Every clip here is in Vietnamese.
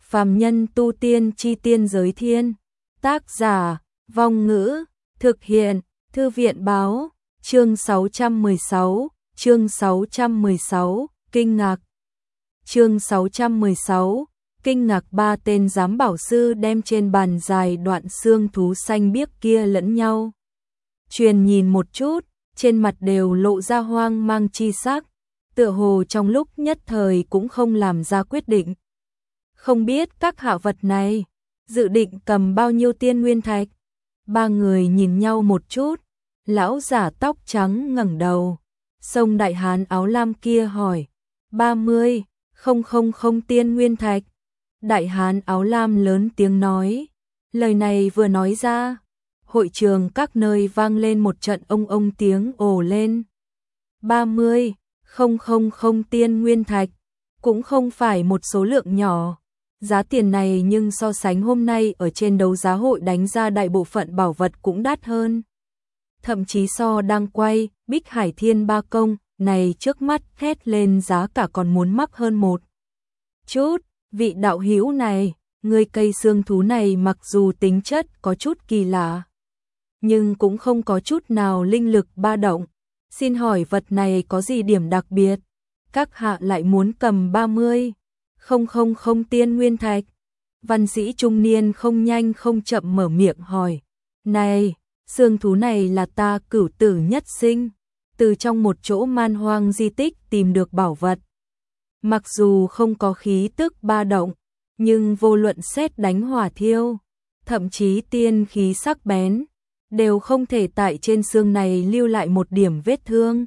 Phàm nhân tu tiên chi tiên giới thiên. Tác giả, Vong Ngữ, thực hiện, Thư viện báo, chương 616, kinh ngạc. Chương 616, kinh ngạc. Ba tên giám bảo sư đem trên bàn dài đoạn xương thú xanh biếc kia lẫn nhau truyền nhìn một chút, trên mặt đều lộ ra hoang mang chi sắc, tựa hồ trong lúc nhất thời cũng không làm ra quyết định. Không biết các hạ vật này dự định cầm bao nhiêu tiên nguyên thạch? Ba người nhìn nhau một chút, lão giả tóc trắng ngẩng đầu, xông đại hán áo lam kia hỏi, 30, không tiên nguyên thạch. Đại hán áo lam lớn tiếng nói, lời này vừa nói ra, hội trường các nơi vang lên một trận ông tiếng ồ lên. 30, không tiên nguyên thạch, cũng không phải một số lượng nhỏ. Giá tiền này nhưng so sánh hôm nay ở trên đấu giá hội đánh ra đại bộ phận bảo vật cũng đắt hơn. Thậm chí so đang quay Bích Hải Thiên Ba Công này trước mắt hét lên giá cả còn muốn mắc hơn một chút. Vị đạo hữu này, người cây xương thú này mặc dù tính chất có chút kỳ lạ, nhưng cũng không có chút nào linh lực ba động. Xin hỏi vật này có gì điểm đặc biệt? Các hạ lại muốn cầm 30, không tiên nguyên thạch. Văn sĩ trung niên không nhanh không chậm mở miệng hỏi, này, xương thú này là ta cửu tử nhất sinh, từ trong một chỗ man hoang di tích tìm được bảo vật. Mặc dù không có khí tức ba động, nhưng vô luận sét đánh hỏa thiêu, thậm chí tiên khí sắc bén, đều không thể tại trên xương này lưu lại một điểm vết thương.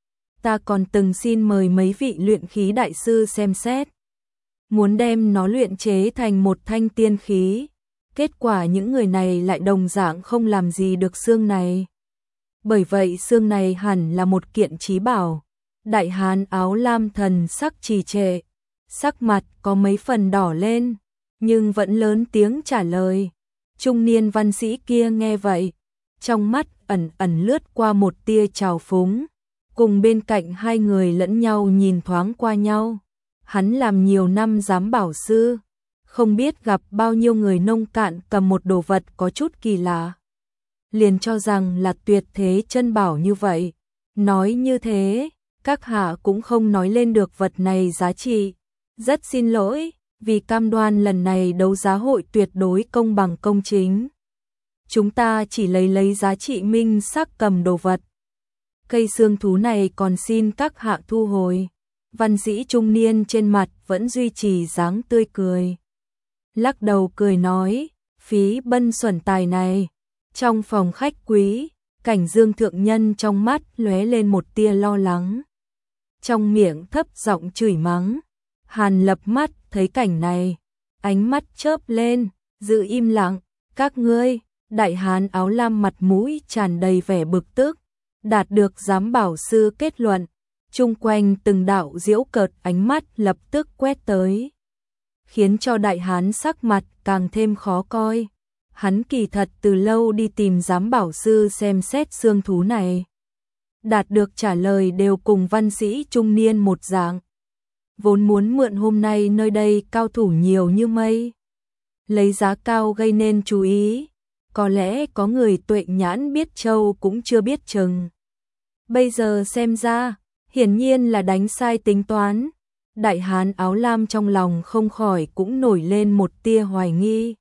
Ta còn từng xin mời mấy vị luyện khí đại sư xem xét, muốn đem nó luyện chế thành một thanh tiên khí. Kết quả những người này lại đồng dạng không làm gì được xương này. Bởi vậy xương này hẳn là một kiện chí bảo. Đại hán áo lam thần sắc trì trệ, sắc mặt có mấy phần đỏ lên, nhưng vẫn lớn tiếng trả lời. Trung niên văn sĩ kia nghe vậy, trong mắt ẩn lướt qua một tia trào phúng, cùng bên cạnh hai người lẫn nhau nhìn thoáng qua nhau. Hắn làm nhiều năm giám bảo sư, không biết gặp bao nhiêu người nông cạn cầm một đồ vật có chút kỳ lạ, liền cho rằng là tuyệt thế chân bảo như vậy. Nói như thế, các hạ cũng không nói lên được vật này giá trị. Rất xin lỗi, vì cam đoan lần này đấu giá hội tuyệt đối công bằng công chính, chúng ta chỉ lấy giá trị minh xác cầm đồ vật. Cây xương thú này còn xin các hạ thu hồi. Văn sĩ trung niên trên mặt vẫn duy trì dáng tươi cười, lắc đầu cười nói, phí bân xuẩn tài này. Trong phòng khách quý, Cảnh Dương thượng nhân trong mắt lóe lên một tia lo lắng, trong miệng thấp giọng chửi mắng. Hàn Lập mắt thấy cảnh này, ánh mắt chớp lên, giữ im lặng. Các ngươi, đại hán áo lam mặt mũi tràn đầy vẻ bực tức, đạt được giám bảo sư kết luận, chung quanh từng đạo giễu cợt ánh mắt lập tức quét tới, khiến cho đại hán sắc mặt càng thêm khó coi. Hắn kỳ thật từ lâu đi tìm giám bảo sư xem xét xương thú này, đạt được trả lời đều cùng văn sĩ trung niên một dạng. Vốn muốn mượn hôm nay nơi đây cao thủ nhiều như mây, lấy giá cao gây nên chú ý, có lẽ có người tuệ nhãn biết châu cũng chưa biết chừng. Bây giờ xem ra, hiển nhiên là đánh sai tính toán. Đại hán áo lam trong lòng không khỏi cũng nổi lên một tia hoài nghi.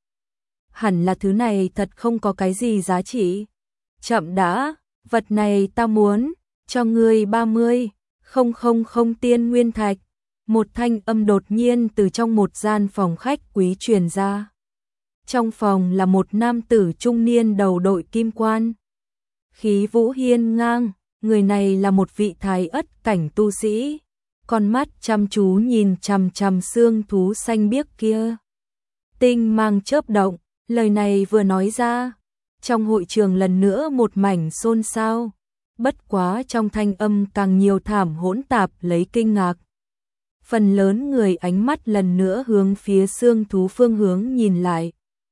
Hẳn là thứ này thật không có cái gì giá trị. Chậm đã, vật này ta muốn cho ngươi 30, không tiên nguyên thạch. Một thanh âm đột nhiên từ trong một gian phòng khách quý truyền ra. Trong phòng là một nam tử trung niên đầu đội kim quan, khí vũ hiên ngang. Người này là một vị thái ất cảnh tu sĩ, con mắt chăm chú nhìn chằm xương thú xanh biếc kia, tinh mang chớp động. Lời này vừa nói ra, trong hội trường lần nữa một mảnh xôn xao, bất quá trong thanh âm càng nhiều thảm hỗn tạp lấy kinh ngạc. Phần lớn người ánh mắt lần nữa hướng phía xương thú phương hướng nhìn lại.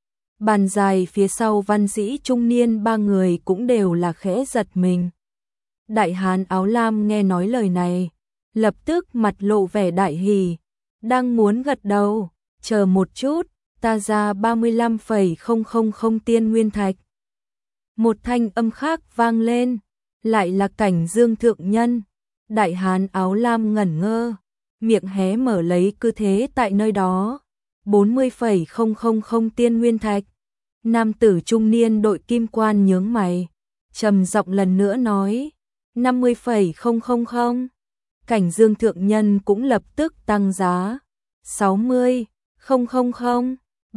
Bàn dài phía sau văn sĩ trung niên ba người cũng đều là khẽ giật mình. Đại hán áo lam nghe nói lời này, lập tức mặt lộ vẻ đại hỉ, đang muốn gật đầu, chờ một chút, ta ra 35,000 tiên nguyên thạch. Một thanh âm khác vang lên, lại là Cảnh Dương thượng nhân. Đại hán áo lam ngẩn ngơ, miệng hé mở lấy cứ thế tại nơi đó. 40,000 tiên nguyên thạch. Nam tử trung niên đội kim quan nhướng mày, trầm giọng lần nữa nói, 50,000. Cảnh Dương thượng nhân cũng lập tức tăng giá, 60,000,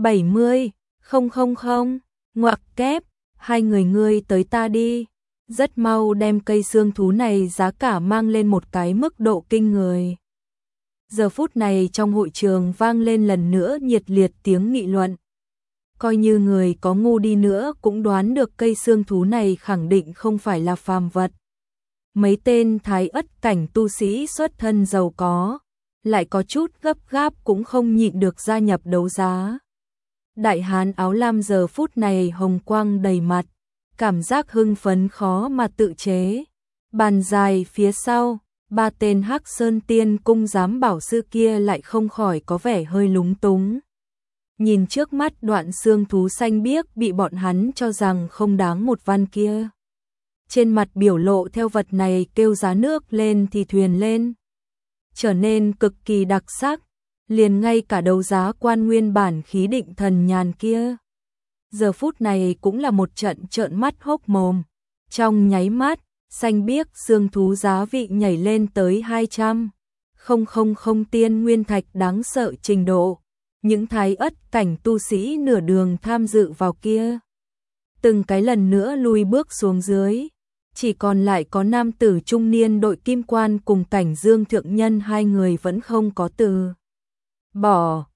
70,000, ngoặc kép, hai người ngươi tới ta đi. Rất mau đem cây xương thú này giá cả mang lên một cái mức độ kinh người. Giờ phút này trong hội trường vang lên lần nữa nhiệt liệt tiếng nghị luận. Coi như người có ngu đi nữa cũng đoán được cây xương thú này khẳng định không phải là phàm vật. Mấy tên thái ất cảnh tu sĩ xuất thân giàu có, lại có chút gấp gáp cũng không nhịn được gia nhập đấu giá. Đại hán áo lam giờ phút này hồng quang đầy mặt, cảm giác hưng phấn khó mà tự chế. Bàn dài phía sau, ba tên Hắc Sơn Tiên Cung giám bảo sư kia lại không khỏi có vẻ hơi lúng túng. Nhìn trước mắt đoạn xương thú xanh biếc bị bọn hắn cho rằng không đáng một văn kia. Trên mặt biểu lộ theo vật này kêu giá nước lên thì thuyền lên, trở nên cực kỳ đặc sắc, liền ngay cả đấu giá quan nguyên bản khí định thần nhàn kia. Giờ phút này cũng là một trận trợn mắt hốc mồm. Trong nháy mắt, xanh biếc xương thú giá vị nhảy lên tới 200,000 tiên nguyên thạch đáng sợ trình độ. Những thái ất cảnh tu sĩ nửa đường tham dự vào kia, từng cái lần nữa lùi bước xuống dưới. Chỉ còn lại có nam tử trung niên đội kim quan cùng Cảnh Dương thượng nhân, hai người vẫn không có từ bỏ.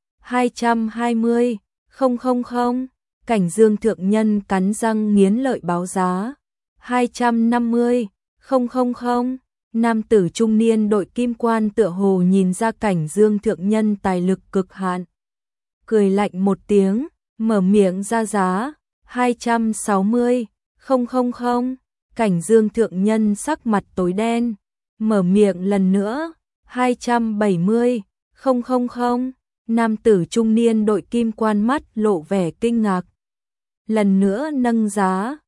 220,000. Cảnh Dương thượng nhân cắn răng nghiến lợi báo giá. 250,000. Nam tử trung niên đội kim quan tựa hồ nhìn ra Cảnh Dương thượng nhân tài lực cực hạn, cười lạnh một tiếng, mở miệng ra giá. 260,000. Cảnh Dương thượng nhân sắc mặt tối đen, mở miệng lần nữa. 270,000. Nam tử trung niên đội kim quan mắt lộ vẻ kinh ngạc, lần nữa nâng giá.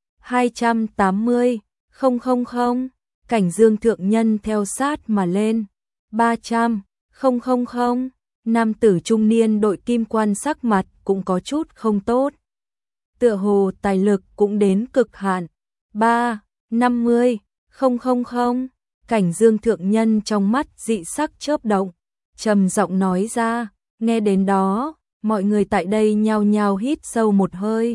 280,000. Cảnh Dương thượng nhân theo sát mà lên. 300,000. Nam tử trung niên đội kim quan sắc mặt cũng có chút không tốt, tựa hồ tài lực cũng đến cực hạn. 350,000. Cảnh Dương thượng nhân trong mắt dị sắc chớp động, trầm giọng nói ra. Nghe đến đó, mọi người tại đây nhao nhao hít sâu một hơi.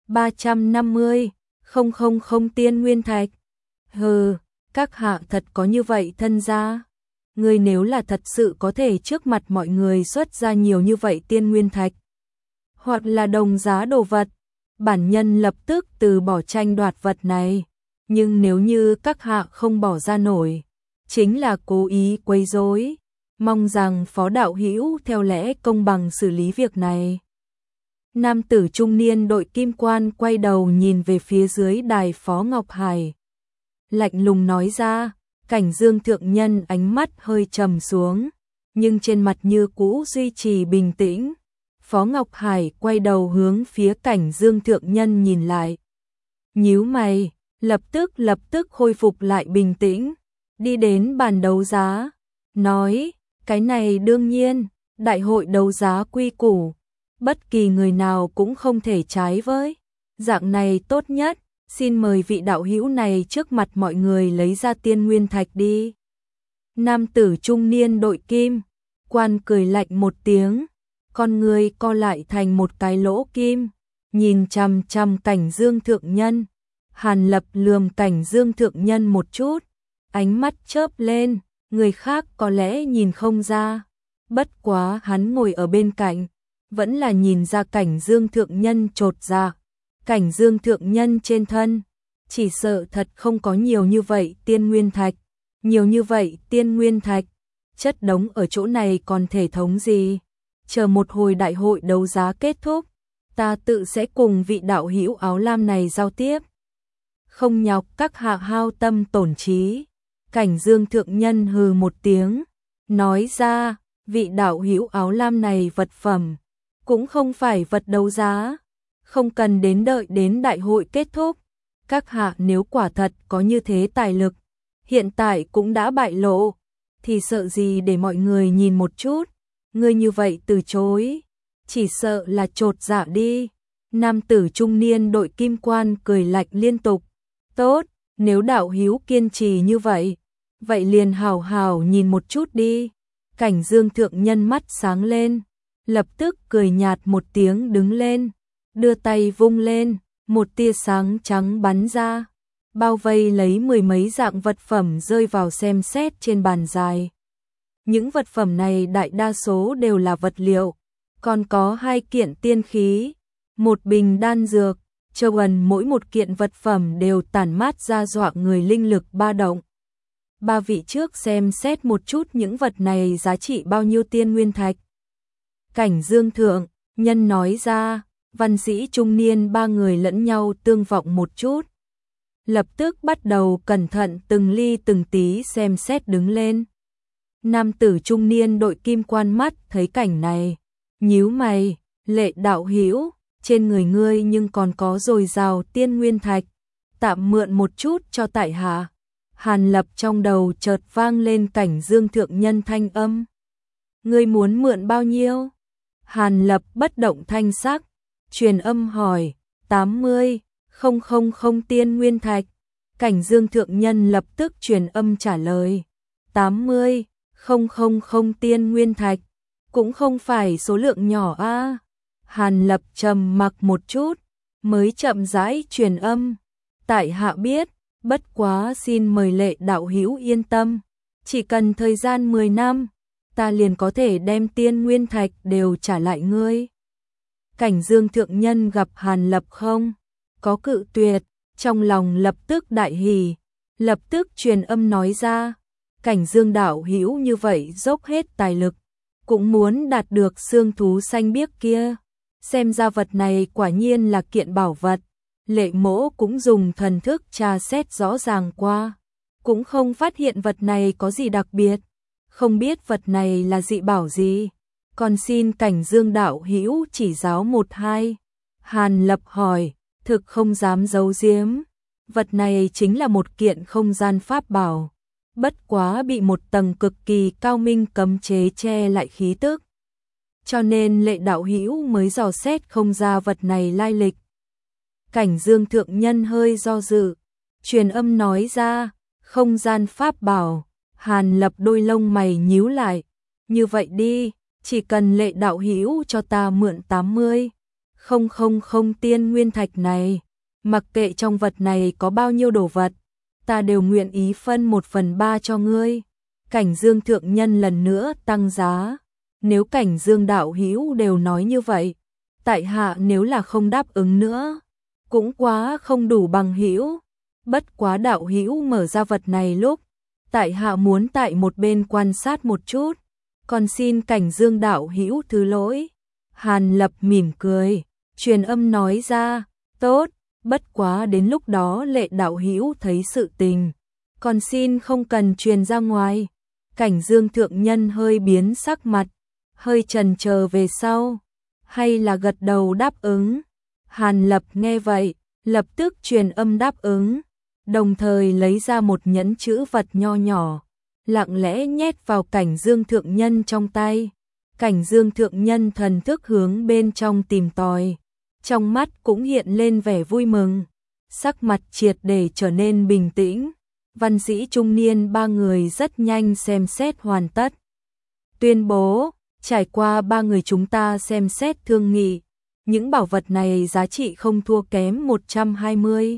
350,000 tiên nguyên thạch. Hừ, các hạ thật có như vậy thân gia? Ngươi nếu là thật sự có thể trước mặt mọi người xuất ra nhiều như vậy tiên nguyên thạch, hoặc là đồng giá đồ vật, bản nhân lập tức từ bỏ tranh đoạt vật này. Nhưng nếu như các hạ không bỏ ra nổi, chính là cố ý quấy rối. Mong rằng phó đạo hữu theo lẽ công bằng xử lý việc này. Nam tử trung niên đội kim quan quay đầu nhìn về phía dưới đài Phó Ngọc Hải, lạnh lùng nói ra. Cảnh Dương thượng nhân ánh mắt hơi trầm xuống, nhưng trên mặt như cũ duy trì bình tĩnh. Phó Ngọc Hải quay đầu hướng phía Cảnh Dương thượng nhân nhìn lại, nhíu mày, lập tức khôi phục lại bình tĩnh, đi đến bàn đấu giá, nói, cái này đương nhiên, đại hội đấu giá quy củ, bất kỳ người nào cũng không thể trái với. Dạng này tốt nhất, xin mời vị đạo hữu này trước mặt mọi người lấy ra tiên nguyên thạch đi. Nam tử trung niên đội kim quan cười lạnh một tiếng, con người co lại thành một cái lỗ kim, nhìn chằm chằm Cảnh Dương thượng nhân. Hàn Lập lườm Cảnh Dương thượng nhân một chút, ánh mắt chớp lên, người khác có lẽ nhìn không ra, bất quá hắn ngồi ở bên cạnh, vẫn là nhìn ra Cảnh Dương thượng nhân chột dạ. Cảnh Dương thượng nhân trên thân, chỉ sợ thật không có nhiều như vậy tiên nguyên thạch. Nhiều như vậy tiên nguyên thạch, chất đống ở chỗ này còn thể thống gì? Chờ một hồi đại hội đấu giá kết thúc, ta tự sẽ cùng vị đạo hữu áo lam này giao tiếp. Không nhọc các hạ hao tâm tổn trí. Cảnh Dương thượng nhân hừ một tiếng, nói ra, vị đạo hữu áo lam này vật phẩm, cũng không phải vật đấu giá, không cần đợi đến đại hội kết thúc. Các hạ nếu quả thật có như thế tài lực, hiện tại cũng đã bại lộ, thì sợ gì để mọi người nhìn một chút, ngươi như vậy từ chối, chỉ sợ là chột dạ đi. Nam tử trung niên đội kim quan cười lạnh liên tục, tốt, nếu đạo hữu kiên trì như vậy, vậy liền hào hào nhìn một chút đi. Cảnh Dương thượng nhân mắt sáng lên, lập tức cười nhạt một tiếng đứng lên, đưa tay vung lên, một tia sáng trắng bắn ra, bao vây lấy mười mấy dạng vật phẩm rơi vào xem xét trên bàn dài. Những vật phẩm này đại đa số đều là vật liệu, còn có 2 kiện tiên khí, một bình đan dược, cho gần mỗi một kiện vật phẩm đều tản mát ra dọa người linh lực ba động. 3 vị trước xem xét một chút những vật này giá trị bao nhiêu tiên nguyên thạch. Cảnh Dương thượng nhân nói ra, văn sĩ trung niên 3 người lẫn nhau tương vọng một chút. Lập tức bắt đầu cẩn thận từng ly từng tí xem xét đứng lên. Nam tử trung niên đội kim quan mắt thấy cảnh này, nhíu mày, Lệ đạo hữu, trên người ngươi nhưng còn có dồi dào tiên nguyên thạch, tạm mượn một chút cho tại hạ. Hàn Lập trong đầu chợt vang lên Cảnh Dương thượng nhân thanh âm. Ngươi muốn mượn bao nhiêu? Hàn Lập bất động thanh sắc, truyền âm hỏi, 80, 000 tiên nguyên thạch. Cảnh Dương thượng nhân lập tức truyền âm trả lời, 80, 000 tiên nguyên thạch, cũng không phải số lượng nhỏ a. Hàn Lập trầm mặc một chút, mới chậm rãi truyền âm, tại hạ biết, bất quá xin mời Lệ đạo hữu yên tâm, chỉ cần thời gian 10 năm, ta liền có thể đem tiên nguyên thạch đều trả lại ngươi. Cảnh Dương thượng nhân gặp Hàn Lập không có cự tuyệt, trong lòng lập tức đại hỉ, lập tức truyền âm nói ra, Cảnh Dương đạo hữu như vậy dốc hết tài lực, cũng muốn đạt được xương thú xanh biếc kia, xem ra vật này quả nhiên là kiện bảo vật. Lệ mỗ cũng dùng thần thức tra xét rõ ràng qua, cũng không phát hiện vật này có gì đặc biệt, không biết vật này là dị bảo gì, còn xin Cảnh Dương đạo hữu chỉ giáo 1-2. Hàn Lập hỏi, thực không dám giấu giếm, vật này chính là một kiện không gian pháp bảo, bất quá bị một tầng cực kỳ cao minh cấm chế che lại khí tức, cho nên Lệ đạo hữu mới dò xét không ra vật này lai lịch. Cảnh Dương thượng nhân hơi do dự, truyền âm nói ra, không gian pháp bảo. Hàn Lập đôi lông mày nhíu lại, như vậy đi, chỉ cần Lệ đạo hữu cho ta mượn 80, 000 tiên nguyên thạch này, mặc kệ trong vật này có bao nhiêu đồ vật, ta đều nguyện ý phân 1/3 cho ngươi. Cảnh Dương thượng nhân lần nữa tăng giá, nếu Cảnh Dương đạo hữu đều nói như vậy, tại hạ nếu là không đáp ứng nữa, cũng quá không đủ bằng hữu. Bất quá đạo hữu mở ra vật này lúc, tại hạ muốn tại một bên quan sát một chút, còn xin Cảnh Dương đạo hữu thứ lỗi. Hàn Lập mỉm cười, truyền âm nói ra, tốt, bất quá đến lúc đó Lệ đạo hữu thấy sự tình, còn xin không cần truyền ra ngoài. Cảnh Dương thượng nhân hơi biến sắc mặt, hơi chần chờ về sau, hay là gật đầu đáp ứng. Hàn Lập nghe vậy, lập tức truyền âm đáp ứng, đồng thời lấy ra một nhẫn chữ vật nho nhỏ, lặng lẽ nhét vào Cảnh Dương thượng nhân trong tay. Cảnh Dương thượng nhân thần thức hướng bên trong tìm tòi, trong mắt cũng hiện lên vẻ vui mừng, sắc mặt triệt để trở nên bình tĩnh. Văn sĩ trung niên 3 người rất nhanh xem xét hoàn tất, tuyên bố, trải qua 3 người chúng ta xem xét thương nghị, những bảo vật này giá trị không thua kém 120,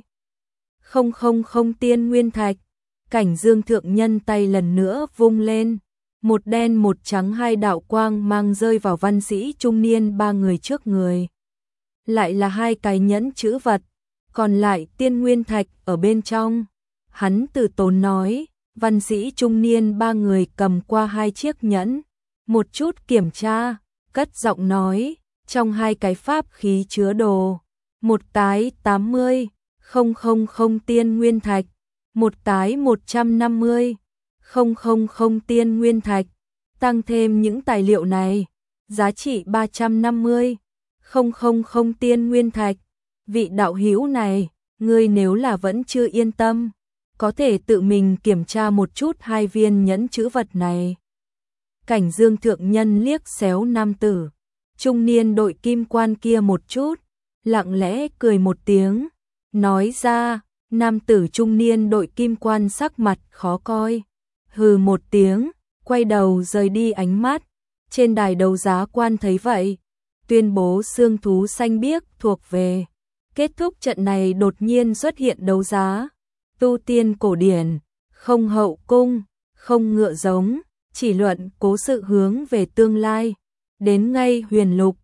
000 tiên nguyên thạch. Cảnh Dương thượng nhân tay lần nữa vung lên, một đen một trắng 2 đạo quang mang rơi vào văn sĩ trung niên 3 người trước người. Lại là 2 cái nhẫn chữ vật, còn lại tiên nguyên thạch ở bên trong. Hắn từ tốn nói, văn sĩ trung niên 3 người cầm qua 2 chiếc nhẫn, một chút kiểm tra, cất giọng nói, trong 2 cái pháp khí chứa đồ, một cái 80, 000 tiên nguyên thạch, một cái 150, 000 tiên nguyên thạch, tăng thêm những tài liệu này, giá trị 350, Không không không tiên nguyên thạch, vị đạo hữu này, ngươi nếu là vẫn chưa yên tâm, có thể tự mình kiểm tra một chút hai viên nhẫn chữ vật này. Cảnh Dương thượng nhân liếc xéo nam tử trung niên đội kim quan kia một chút, lặng lẽ cười một tiếng, nói ra. Nam tử trung niên đội kim quan sắc mặt khó coi, hừ một tiếng, quay đầu rời đi. Ánh mắt trên đài đấu giá quan thấy vậy, tuyên bố xương thú xanh biếc thuộc về. Kết thúc trận này đột nhiên xuất hiện đấu giá, tu tiên cổ điển, không hậu cung, không ngựa giống, chỉ luận cố sự hướng về tương lai, đến ngay huyền lục,